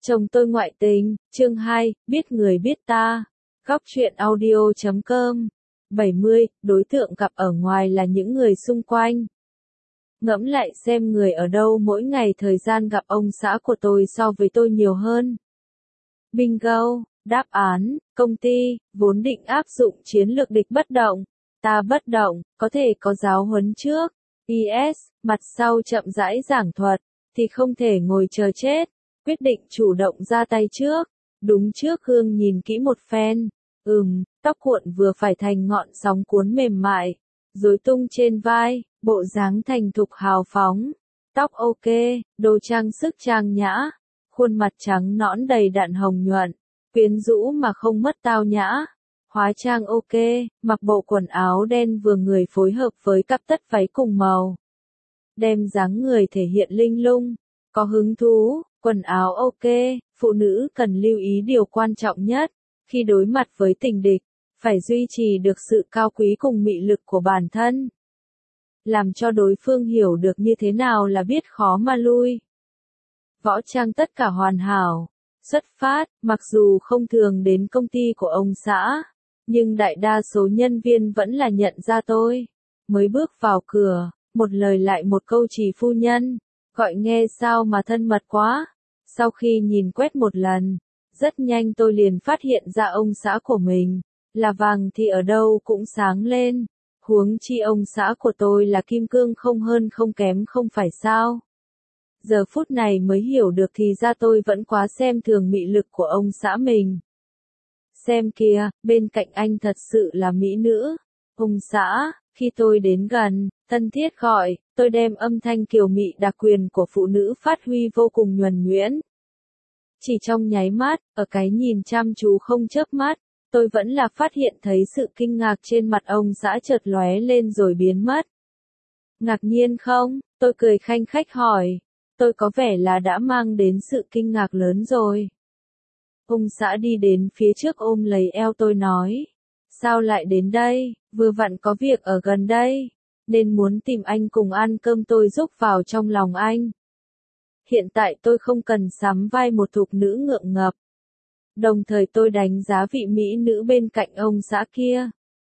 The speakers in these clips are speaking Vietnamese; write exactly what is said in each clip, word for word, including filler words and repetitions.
Chồng tôi ngoại tình, chương hai, biết người biết ta. Góc truyện audio chấm com. bảy mươi, đối tượng gặp ở ngoài là những người xung quanh. Ngẫm lại xem người ở đâu mỗi ngày thời gian gặp ông xã của tôi so với tôi nhiều hơn. Bingo, đáp án, công ty, vốn định áp dụng chiến lược địch bất động. Ta bất động, có thể có giáo huấn trước. i ét, mặt sau chậm rãi giảng thuật, thì không thể ngồi chờ chết. Quyết định chủ động ra tay trước. Đúng trước gương nhìn kỹ một phen. Ừm, tóc cuộn vừa phải thành ngọn sóng cuốn mềm mại. Rối tung trên vai, bộ dáng thành thục hào phóng. Tóc ok, đồ trang sức trang nhã. Khuôn mặt trắng nõn đầy đặn hồng nhuận. Quyến rũ mà không mất tao nhã. Hóa trang ok, mặc bộ quần áo đen vừa người phối hợp với cặp tất váy cùng màu. Đem dáng người thể hiện linh lung. Có hứng thú, quần áo ok, phụ nữ cần lưu ý điều quan trọng nhất, khi đối mặt với tình địch, phải duy trì được sự cao quý cùng mị lực của bản thân. Làm cho đối phương hiểu được như thế nào là biết khó mà lui. Võ trang tất cả hoàn hảo, xuất phát, mặc dù không thường đến công ty của ông xã, nhưng đại đa số nhân viên vẫn là nhận ra tôi. Mới bước vào cửa, một lời lại một câu chỉ phu nhân. Gọi nghe sao mà thân mật quá. Sau khi nhìn quét một lần, rất nhanh tôi liền phát hiện ra ông xã của mình, là vàng thì ở đâu cũng sáng lên. Huống chi ông xã của tôi là kim cương không hơn không kém không phải sao. Giờ phút này mới hiểu được thì ra tôi vẫn quá xem thường mị lực của ông xã mình. Xem kìa, bên cạnh anh thật sự là mỹ nữ. Ông xã, khi tôi đến gần, thân thiết gọi, tôi đem âm thanh kiều mị đặc quyền của phụ nữ phát huy vô cùng nhuần nhuyễn. Chỉ trong nháy mắt, ở cái nhìn chăm chú không chớp mắt, tôi vẫn là phát hiện thấy sự kinh ngạc trên mặt ông xã chợt lóe lên rồi biến mất. Ngạc nhiên không? Tôi cười khanh khách hỏi. Tôi có vẻ là đã mang đến sự kinh ngạc lớn rồi. Ông xã đi đến phía trước ôm lấy eo tôi nói. Sao lại đến đây? Vừa vặn có việc ở gần đây. Nên muốn tìm anh cùng ăn cơm tôi giúp vào trong lòng anh. Hiện tại tôi không cần sắm vai một thục nữ ngượng ngập. Đồng thời tôi đánh giá vị mỹ nữ bên cạnh ông xã kia.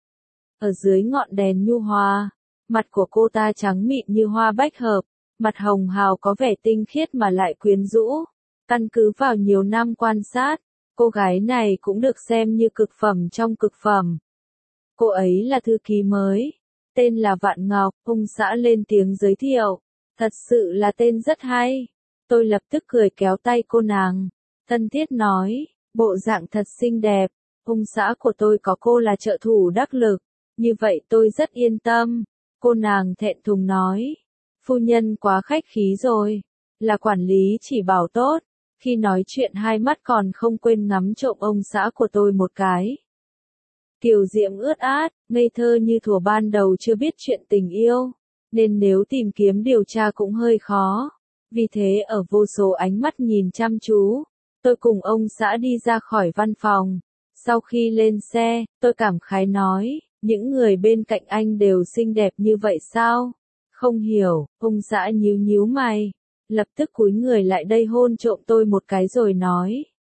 Ở dưới ngọn đèn nhu hòa, mặt của cô ta trắng mịn như hoa bách hợp, mặt hồng hào có vẻ tinh khiết mà lại quyến rũ. Căn cứ vào nhiều năm quan sát, cô gái này cũng được xem như cực phẩm trong cực phẩm. Cô ấy là thư ký mới. Tên là Vạn Ngọc, ông xã lên tiếng giới thiệu. Thật sự là tên rất hay. Tôi lập tức cười kéo tay cô nàng. Thân thiết nói, bộ dạng thật xinh đẹp. Ông xã của tôi có cô là trợ thủ đắc lực. Như vậy tôi rất yên tâm. Cô nàng thẹn thùng nói. Phu nhân quá khách khí rồi. Là quản lý chỉ bảo tốt. Khi nói chuyện hai mắt còn không quên ngắm trộm ông xã của tôi một cái. Kiều diễm ướt át, ngây thơ như thuở ban đầu chưa biết chuyện tình yêu, nên nếu tìm kiếm điều tra cũng hơi khó. Vì thế ở vô số ánh mắt nhìn chăm chú, tôi cùng ông xã đi ra khỏi văn phòng. Sau khi lên xe, tôi cảm khái nói, những người bên cạnh anh đều xinh đẹp như vậy sao? Không hiểu, ông xã nhíu nhíu mày, lập tức cúi người lại đây hôn trộm tôi một cái rồi nói.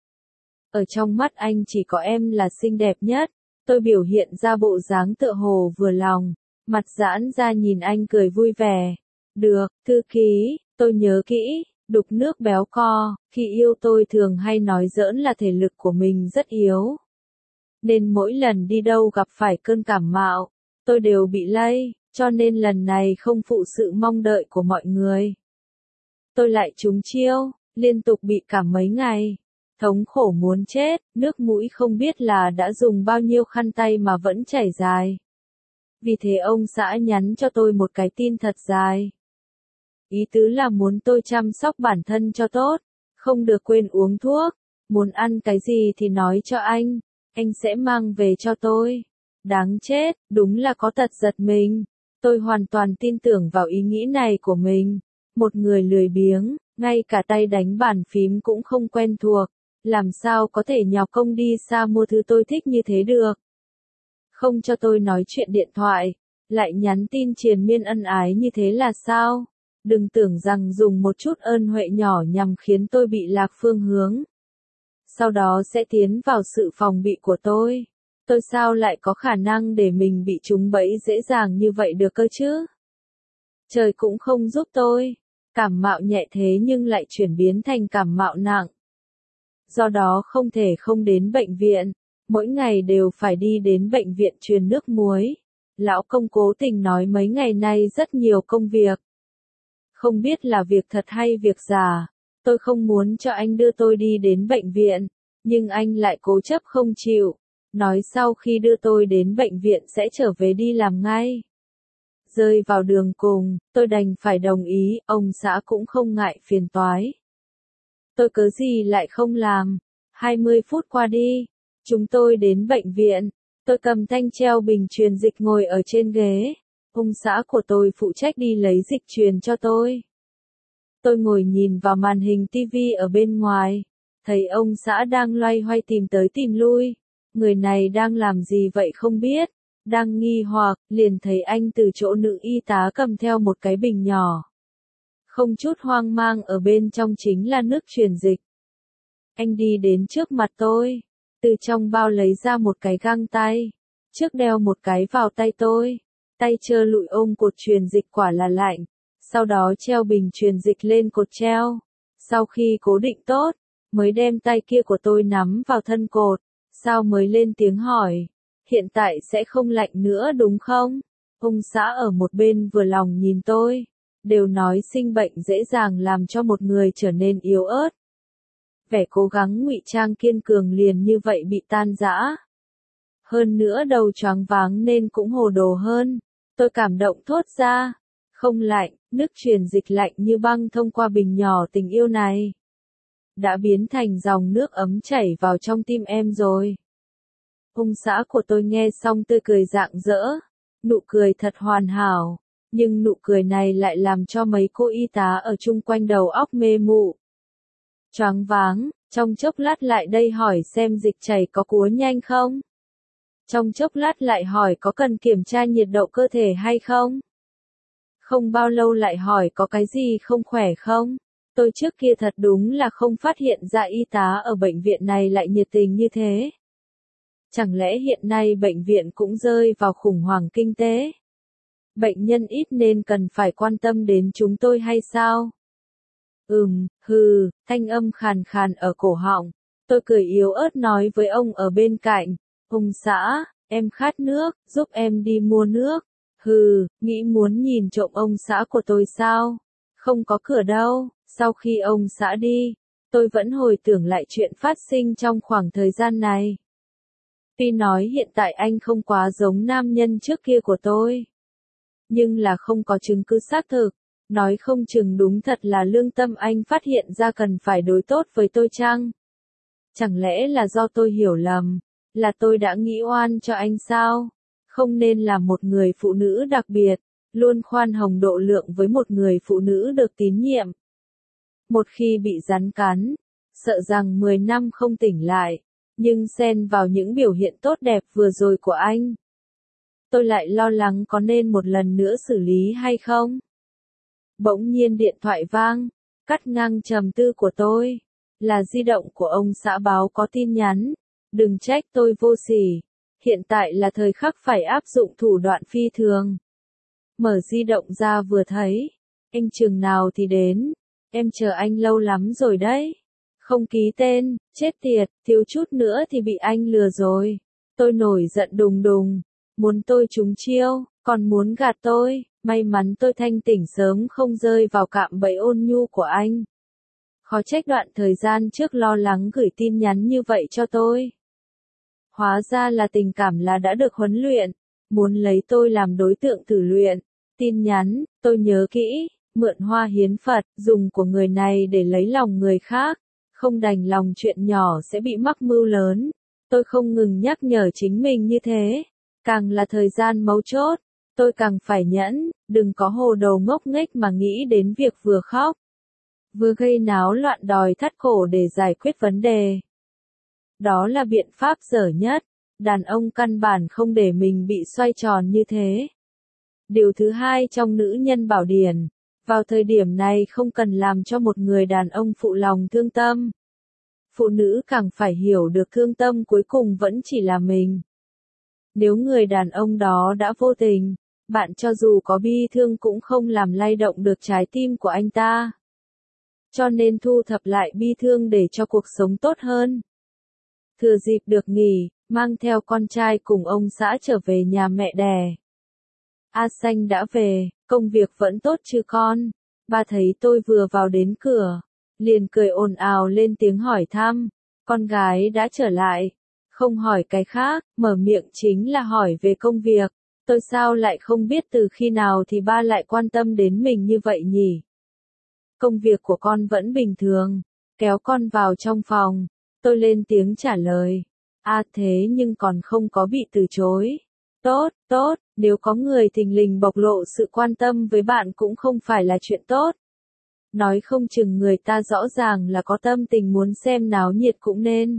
Ở trong mắt anh chỉ có em là xinh đẹp nhất. Tôi biểu hiện ra bộ dáng tựa hồ vừa lòng, mặt giãn ra nhìn anh cười vui vẻ. Được, thư ký, tôi nhớ kỹ, đục nước béo co, khi yêu tôi thường hay nói giỡn là thể lực của mình rất yếu. Nên mỗi lần đi đâu gặp phải cơn cảm mạo, tôi đều bị lây, cho nên lần này không phụ sự mong đợi của mọi người. Tôi lại trúng chiêu, liên tục bị cảm mấy ngày. Thống khổ muốn chết, nước mũi không biết là đã dùng bao nhiêu khăn tay mà vẫn chảy dài. Vì thế ông xã nhắn cho tôi một cái tin thật dài. Ý tứ là muốn tôi chăm sóc bản thân cho tốt, không được quên uống thuốc, muốn ăn cái gì thì nói cho anh, anh sẽ mang về cho tôi. Đáng chết, đúng là có tật giật mình. Tôi hoàn toàn tin tưởng vào ý nghĩ này của mình. Một người lười biếng, ngay cả tay đánh bàn phím cũng không quen thuộc. Làm sao có thể nhọc công đi xa mua thứ tôi thích như thế được. Không cho tôi nói chuyện điện thoại, lại nhắn tin triền miên ân ái như thế là sao? Đừng tưởng rằng dùng một chút ơn huệ nhỏ nhằm khiến tôi bị lạc phương hướng. Sau đó sẽ tiến vào sự phòng bị của tôi. Tôi sao lại có khả năng để mình bị trúng bẫy dễ dàng như vậy được cơ chứ? Trời cũng không giúp tôi. Cảm mạo nhẹ thế nhưng lại chuyển biến thành cảm mạo nặng. Do đó không thể không đến bệnh viện. Mỗi ngày đều phải đi đến bệnh viện truyền nước muối. Lão công cố tình nói mấy ngày nay rất nhiều công việc. Không biết là việc thật hay việc giả. Tôi không muốn cho anh đưa tôi đi đến bệnh viện. Nhưng anh lại cố chấp không chịu. Nói sau khi đưa tôi đến bệnh viện sẽ trở về đi làm ngay. Rơi vào đường cùng, tôi đành phải đồng ý, ông xã cũng không ngại phiền toái. Tôi cớ gì lại không làm. hai mươi phút qua đi, chúng tôi đến bệnh viện. Tôi cầm thanh treo bình truyền dịch ngồi ở trên ghế. Ông xã của tôi phụ trách đi lấy dịch truyền cho tôi. Tôi ngồi nhìn vào màn hình tivi ở bên ngoài. Thấy ông xã đang loay hoay tìm tới tìm lui. Người này đang làm gì vậy không biết. Đang nghi hoặc, liền thấy anh từ chỗ nữ y tá cầm theo một cái bình nhỏ. Không chút hoang mang ở bên trong chính là nước truyền dịch. Anh đi đến trước mặt tôi. Từ trong bao lấy ra một cái găng tay. Trước đeo một cái vào tay tôi. Tay trơ lụi ôm cột truyền dịch quả là lạnh. Sau đó treo bình truyền dịch lên cột treo. Sau khi cố định tốt, mới đem tay kia của tôi nắm vào thân cột. Sao mới lên tiếng hỏi. Hiện tại sẽ không lạnh nữa đúng không? Ông xã ở một bên vừa lòng nhìn tôi. Đều nói sinh bệnh dễ dàng làm cho một người trở nên yếu ớt. Vẻ cố gắng ngụy trang kiên cường liền như vậy bị tan rã. Hơn nữa đầu choáng váng nên cũng hồ đồ hơn. Tôi cảm động thốt ra. Không lạnh, nước truyền dịch lạnh như băng thông qua bình nhỏ tình yêu này. Đã biến thành dòng nước ấm chảy vào trong tim em rồi. Ông xã của tôi nghe xong tươi cười rạng rỡ. Nụ cười thật hoàn hảo. Nhưng nụ cười này lại làm cho mấy cô y tá ở chung quanh đầu óc mê mụ. Choáng váng, trong chốc lát lại đây hỏi xem dịch chảy có cúa nhanh không? Trong chốc lát lại hỏi có cần kiểm tra nhiệt độ cơ thể hay không? Không bao lâu lại hỏi có cái gì không khỏe không? Tôi trước kia thật đúng là không phát hiện ra y tá ở bệnh viện này lại nhiệt tình như thế. Chẳng lẽ hiện nay bệnh viện cũng rơi vào khủng hoảng kinh tế? Bệnh nhân ít nên cần phải quan tâm đến chúng tôi hay sao? Ừm, hừ, thanh âm khàn khàn ở cổ họng. Tôi cười yếu ớt nói với ông ở bên cạnh. Ông xã, em khát nước, giúp em đi mua nước. Hừ, nghĩ muốn nhìn trộm ông xã của tôi sao? Không có cửa đâu. Sau khi ông xã đi, tôi vẫn hồi tưởng lại chuyện phát sinh trong khoảng thời gian này. Tuy nói hiện tại anh không quá giống nam nhân trước kia của tôi. Nhưng là không có chứng cứ xác thực. Nói không chừng đúng thật là lương tâm anh phát hiện ra cần phải đối tốt với tôi chăng? Chẳng lẽ là do tôi hiểu lầm, là tôi đã nghĩ oan cho anh sao? Không nên là một người phụ nữ đặc biệt, luôn khoan hồng độ lượng với một người phụ nữ được tín nhiệm. Một khi bị rắn cắn, sợ rằng mười năm không tỉnh lại, nhưng xen vào những biểu hiện tốt đẹp vừa rồi của anh. Tôi lại lo lắng có nên một lần nữa xử lý hay không? Bỗng nhiên điện thoại vang, cắt ngang trầm tư của tôi. Là di động của ông xã báo có tin nhắn. Đừng trách tôi vô sỉ. Hiện tại là thời khắc phải áp dụng thủ đoạn phi thường. Mở di động ra vừa thấy. Anh chừng nào thì đến. Em chờ anh lâu lắm rồi đấy. Không ký tên, chết tiệt, thiếu chút nữa thì bị anh lừa rồi. Tôi nổi giận đùng đùng. Muốn tôi trúng chiêu, còn muốn gạt tôi. May mắn tôi thanh tỉnh sớm không rơi vào cạm bẫy ôn nhu của anh. Khó trách đoạn thời gian trước lo lắng gửi tin nhắn như vậy cho tôi. Hóa ra là tình cảm là đã được huấn luyện, muốn lấy tôi làm đối tượng thử luyện. Tin nhắn, tôi nhớ kỹ, mượn hoa hiến Phật, dùng của người này để lấy lòng người khác, không đành lòng chuyện nhỏ sẽ bị mắc mưu lớn. Tôi không ngừng nhắc nhở chính mình như thế, càng là thời gian mấu chốt, tôi càng phải nhẫn, đừng có hồ đồ ngốc nghếch mà nghĩ đến việc vừa khóc, vừa gây náo loạn đòi thắt cổ để giải quyết vấn đề. Đó là biện pháp dở nhất, đàn ông căn bản không để mình bị xoay tròn như thế. Điều thứ hai trong nữ nhân bảo điển, Vào thời điểm này không cần làm cho một người đàn ông phụ lòng thương tâm. Phụ nữ càng phải hiểu được thương tâm cuối cùng vẫn chỉ là mình. Nếu người đàn ông đó đã vô tình, bạn cho dù có bi thương cũng không làm lay động được trái tim của anh ta. Cho nên thu thập lại bi thương để cho cuộc sống tốt hơn. Thừa dịp được nghỉ, mang theo con trai cùng ông xã trở về nhà mẹ đẻ. A Xanh đã về, công việc vẫn tốt chứ con? Ba thấy tôi vừa vào đến cửa, liền cười ồn ào lên tiếng hỏi thăm. Con gái đã trở lại, không hỏi cái khác, mở miệng chính là hỏi về công việc. Tôi sao lại không biết từ khi nào thì ba lại quan tâm đến mình như vậy nhỉ? Công việc của con vẫn bình thường, kéo con vào trong phòng, tôi lên tiếng trả lời. À thế nhưng còn không có bị từ chối. Tốt, tốt, nếu có người thình lình bộc lộ sự quan tâm với bạn cũng không phải là chuyện tốt. Nói không chừng người ta rõ ràng là có tâm tình muốn xem náo nhiệt cũng nên.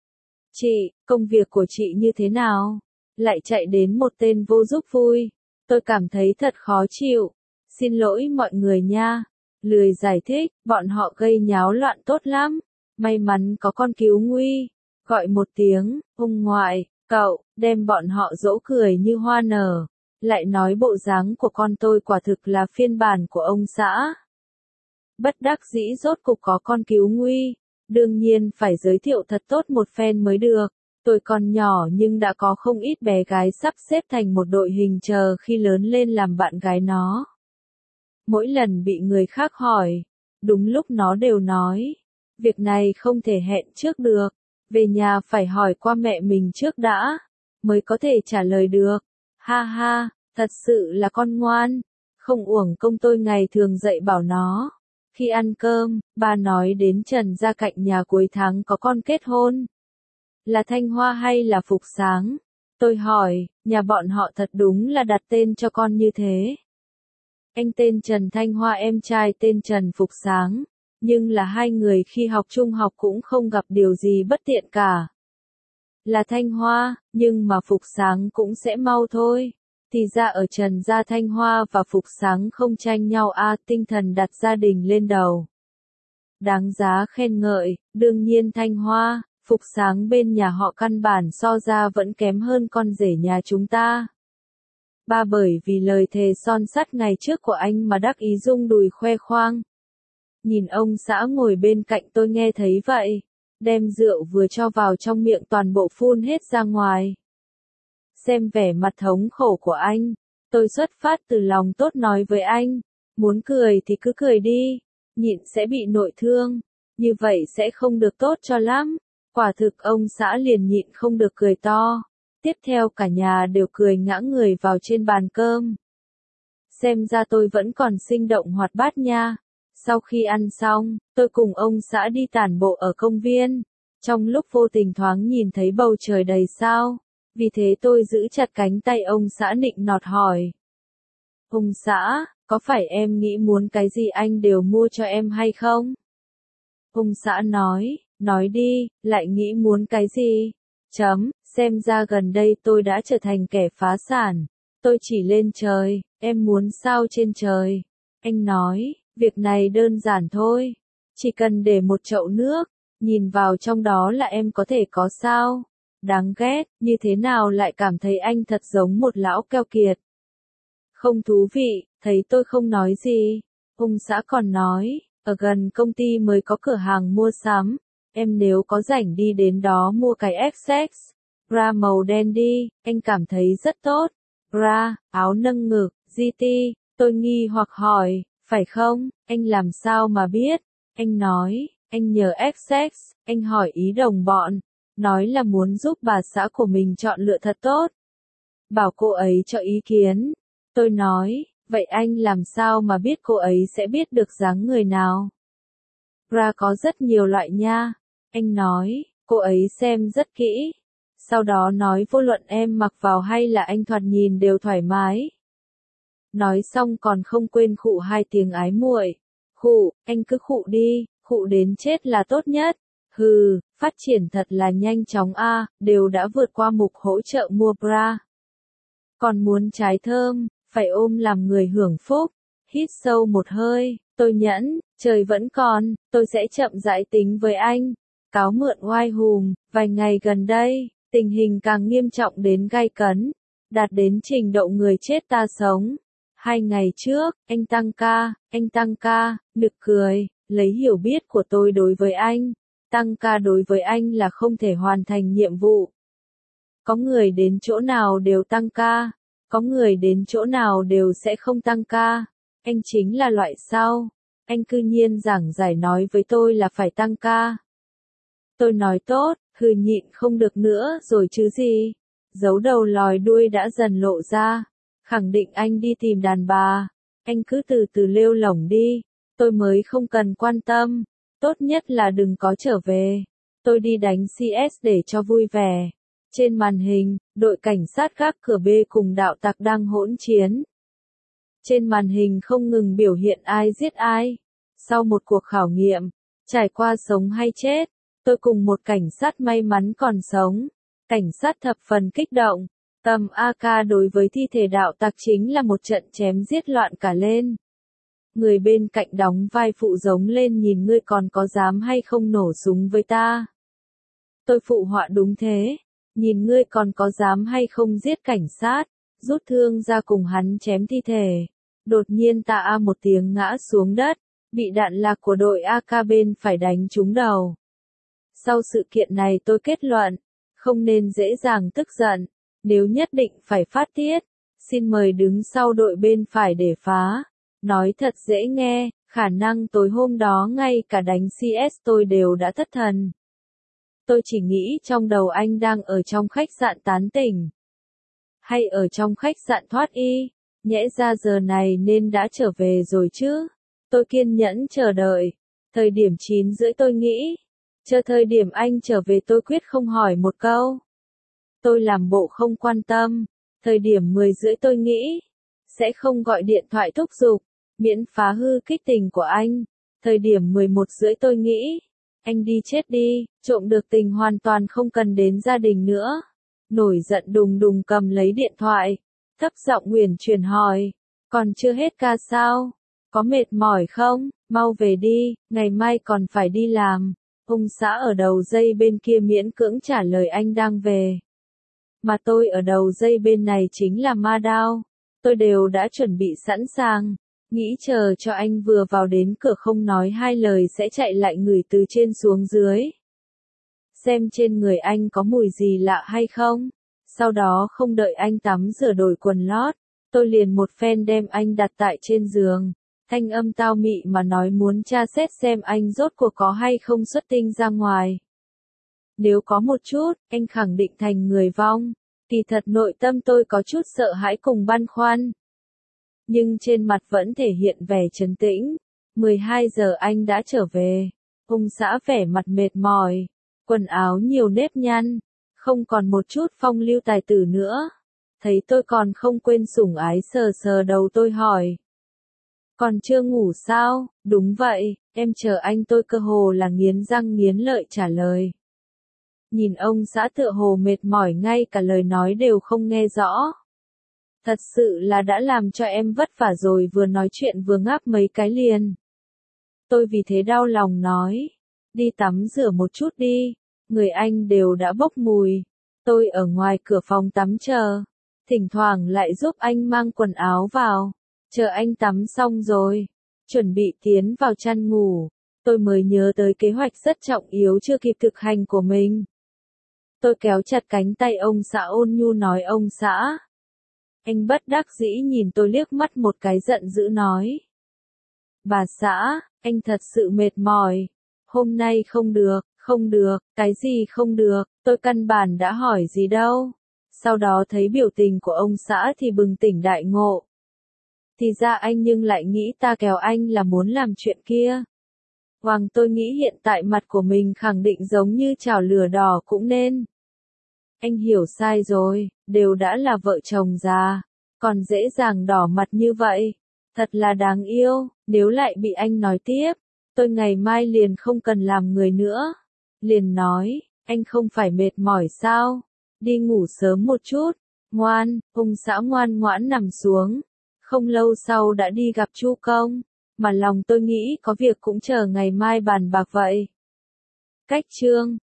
Chị, công việc của chị như thế nào? Lại chạy đến một tên vô giúp vui. Tôi cảm thấy thật khó chịu. Xin lỗi mọi người nha. Lười giải thích, bọn họ gây nháo loạn tốt lắm. May mắn có con cứu nguy. Gọi một tiếng, ông ngoại, cậu, đem bọn họ dỗ cười như hoa nở. Lại nói bộ dáng của con tôi quả thực là phiên bản của ông xã. Bất đắc dĩ rốt cục có con cứu nguy. Đương nhiên phải giới thiệu thật tốt một phen mới được. Tôi còn nhỏ nhưng đã có không ít bé gái sắp xếp thành một đội hình chờ khi lớn lên làm bạn gái nó. Mỗi lần bị người khác hỏi, đúng lúc nó đều nói, việc này không thể hẹn trước được, về nhà phải hỏi qua mẹ mình trước đã, mới có thể trả lời được. Ha ha, thật sự là con ngoan, không uổng công tôi ngày thường dạy bảo nó. Khi ăn cơm, ba nói đến Trần gia cạnh nhà cuối tháng có con kết hôn. Là Thanh Hoa hay là Phục Sáng? Tôi hỏi, nhà bọn họ thật đúng là đặt tên cho con như thế. Anh tên Trần Thanh Hoa, em trai tên Trần Phục Sáng, nhưng là hai người khi học trung học cũng không gặp điều gì bất tiện cả. Là Thanh Hoa, nhưng mà Phục Sáng cũng sẽ mau thôi. Thì ra ở Trần gia Thanh Hoa và Phục Sáng không tranh nhau a, tinh thần đặt gia đình lên đầu. Đáng giá khen ngợi, đương nhiên Thanh Hoa, Phục Sáng bên nhà họ căn bản so ra vẫn kém hơn con rể nhà chúng ta. Ba bởi vì lời thề son sắt ngày trước của anh mà đắc ý rung đùi khoe khoang. Nhìn ông xã ngồi bên cạnh tôi nghe thấy vậy, đem rượu vừa cho vào trong miệng toàn bộ phun hết ra ngoài. Xem vẻ mặt thống khổ của anh, tôi xuất phát từ lòng tốt nói với anh, muốn cười thì cứ cười đi, nhịn sẽ bị nội thương, như vậy sẽ không được tốt cho lắm. Quả thực ông xã liền nhịn không được cười to. Tiếp theo cả nhà đều cười ngã người vào trên bàn cơm. Xem ra tôi vẫn còn sinh động hoạt bát nha. Sau khi ăn xong, tôi cùng ông xã đi tản bộ ở công viên. Trong lúc vô tình thoáng nhìn thấy bầu trời đầy sao. Vì thế tôi giữ chặt cánh tay ông xã nịnh nọt hỏi. Ông xã, có phải em nghĩ muốn cái gì anh đều mua cho em hay không? Ông xã nói, nói đi, lại nghĩ muốn cái gì? Chấm, xem ra gần đây tôi đã trở thành kẻ phá sản. Tôi chỉ lên trời, em muốn sao trên trời? Anh nói, việc này đơn giản thôi. Chỉ cần để một chậu nước, nhìn vào trong đó là em có thể có sao. Đáng ghét, như thế nào lại cảm thấy anh thật giống một lão keo kiệt. Không thú vị, thấy tôi không nói gì. Ông xã còn nói, ở gần công ty mới có cửa hàng mua sắm. Em nếu có rảnh đi đến đó mua cái ích ét bra màu đen đi, anh cảm thấy rất tốt. Bra, áo nâng ngực, giê tê, tôi nghi hoặc hỏi, phải không, anh làm sao mà biết? Anh nói, anh nhờ ích ét, anh hỏi ý đồng bọn, nói là muốn giúp bà xã của mình chọn lựa thật tốt. Bảo cô ấy cho ý kiến. Tôi nói, vậy anh làm sao mà biết cô ấy sẽ biết được dáng người nào? Bra có rất nhiều loại nha. Anh nói, cô ấy xem rất kỹ. Sau đó nói vô luận em mặc vào hay là anh thoạt nhìn đều thoải mái. Nói xong còn không quên khụ hai tiếng ái muội. Khụ, anh cứ khụ đi, khụ đến chết là tốt nhất. Hừ, phát triển thật là nhanh chóng a, đều đã vượt qua mục hỗ trợ mua bra. Còn muốn trái thơm, phải ôm làm người hưởng phúc. Hít sâu một hơi, tôi nhẫn, trời vẫn còn, tôi sẽ chậm rãi tính với anh. Cáo mượn oai hùm, vài ngày gần đây, tình hình càng nghiêm trọng đến gay cấn, đạt đến trình độ người chết ta sống. Hai ngày trước, anh tăng ca, anh tăng ca, nực cười, lấy hiểu biết của tôi đối với anh. Tăng ca đối với anh là không thể hoàn thành nhiệm vụ. Có người đến chỗ nào đều tăng ca, có người đến chỗ nào đều sẽ không tăng ca. Anh chính là loại sau. Anh cư nhiên giảng giải nói với tôi là phải tăng ca. Tôi nói tốt, hừ nhịn không được nữa rồi chứ gì. Giấu đầu lòi đuôi đã dần lộ ra. Khẳng định anh đi tìm đàn bà. Anh cứ từ từ lêu lổng đi. Tôi mới không cần quan tâm. Tốt nhất là đừng có trở về. Tôi đi đánh xê ét để cho vui vẻ. Trên màn hình, đội cảnh sát gác cửa B cùng đạo tặc đang hỗn chiến. Trên màn hình không ngừng biểu hiện ai giết ai. Sau một cuộc khảo nghiệm, trải qua sống hay chết, tôi cùng một cảnh sát may mắn còn sống. Cảnh sát thập phần kích động. Tầm a ca đối với thi thể đạo tặc chính là một trận chém giết loạn cả lên. Người bên cạnh đóng vai phụ giống lên nhìn ngươi còn có dám hay không nổ súng với ta. Tôi phụ họa đúng thế. Nhìn ngươi còn có dám hay không giết cảnh sát, rút thương ra cùng hắn chém thi thể. Đột nhiên ta a một tiếng ngã xuống đất, bị đạn lạc của đội a ca bên phải đánh trúng đầu. Sau sự kiện này tôi kết luận, không nên dễ dàng tức giận, nếu nhất định phải phát tiết, xin mời đứng sau đội bên phải để phá. Nói thật dễ nghe, khả năng tối hôm đó ngay cả đánh xê ét tôi đều đã thất thần. Tôi chỉ nghĩ trong đầu anh đang ở trong khách sạn tán tỉnh. Hay ở trong khách sạn thoát y, nhẽ ra giờ này nên đã trở về rồi chứ. Tôi kiên nhẫn chờ đợi. Thời điểm chín rưỡi tôi nghĩ. Chờ thời điểm anh trở về tôi quyết không hỏi một câu. Tôi làm bộ không quan tâm. Thời điểm mười rưỡi tôi nghĩ. Sẽ không gọi điện thoại thúc giục. Miễn phá hư kích tình của anh. Thời điểm mười một rưỡi tôi nghĩ. Anh đi chết đi, trộm được tình hoàn toàn không cần đến gia đình nữa. Nổi giận đùng đùng cầm lấy điện thoại. Thấp giọng nguyền truyền hỏi. Còn chưa hết ca sao? Có mệt mỏi không? Mau về đi, ngày mai còn phải đi làm. Ông xã ở đầu dây bên kia miễn cưỡng trả lời anh đang về. Mà tôi ở đầu dây bên này chính là ma đao. Tôi đều đã chuẩn bị sẵn sàng. Nghĩ chờ cho anh vừa vào đến cửa không nói hai lời sẽ chạy lại ngửi từ trên xuống dưới. Xem trên người anh có mùi gì lạ hay không. Sau đó không đợi anh tắm rửa đổi quần lót. Tôi liền một phen đem anh đặt tại trên giường. Thanh âm tao mị mà nói muốn tra xét xem anh rốt cuộc có hay không xuất tinh ra ngoài. Nếu có một chút, anh khẳng định thành người vong. Kỳ thật nội tâm tôi có chút sợ hãi cùng băn khoăn. Nhưng trên mặt vẫn thể hiện vẻ trấn tĩnh. mười hai giờ anh đã trở về. Ông xã vẻ mặt mệt mỏi. Quần áo nhiều nếp nhăn. Không còn một chút phong lưu tài tử nữa. Thấy tôi còn không quên sủng ái sờ sờ đầu tôi hỏi. Còn chưa ngủ sao? Đúng vậy, em chờ anh tôi cơ hồ là nghiến răng nghiến lợi trả lời. Nhìn ông xã tựa hồ mệt mỏi ngay cả lời nói đều không nghe rõ. Thật sự là đã làm cho em vất vả rồi vừa nói chuyện vừa ngáp mấy cái liền. Tôi vì thế đau lòng nói. Đi tắm rửa một chút đi. Người anh đều đã bốc mùi. Tôi ở ngoài cửa phòng tắm chờ. Thỉnh thoảng lại giúp anh mang quần áo vào. Chờ anh tắm xong rồi. Chuẩn bị tiến vào chăn ngủ. Tôi mới nhớ tới kế hoạch rất trọng yếu chưa kịp thực hành của mình. Tôi kéo chặt cánh tay ông xã ôn nhu nói ông xã. Anh bất đắc dĩ nhìn tôi liếc mắt một cái giận dữ nói. Bà xã, anh thật sự mệt mỏi. Hôm nay không được, không được, cái gì không được, tôi căn bản đã hỏi gì đâu. Sau đó thấy biểu tình của ông xã thì bừng tỉnh đại ngộ. Thì ra anh nhưng lại nghĩ ta kéo anh là muốn làm chuyện kia. Hoàng tôi nghĩ hiện tại mặt của mình khẳng định giống như chảo lửa đỏ cũng nên. Anh hiểu sai rồi, đều đã là vợ chồng già, còn dễ dàng đỏ mặt như vậy. Thật là đáng yêu, nếu lại bị anh nói tiếp, tôi ngày mai liền không cần làm người nữa. Liền nói, anh không phải mệt mỏi sao? Đi ngủ sớm một chút, ngoan, ông xã ngoan ngoãn nằm xuống. không lâu sau đã đi gặp Chu Công, mà lòng tôi nghĩ có việc cũng chờ ngày mai bàn bạc vậy. Cách chương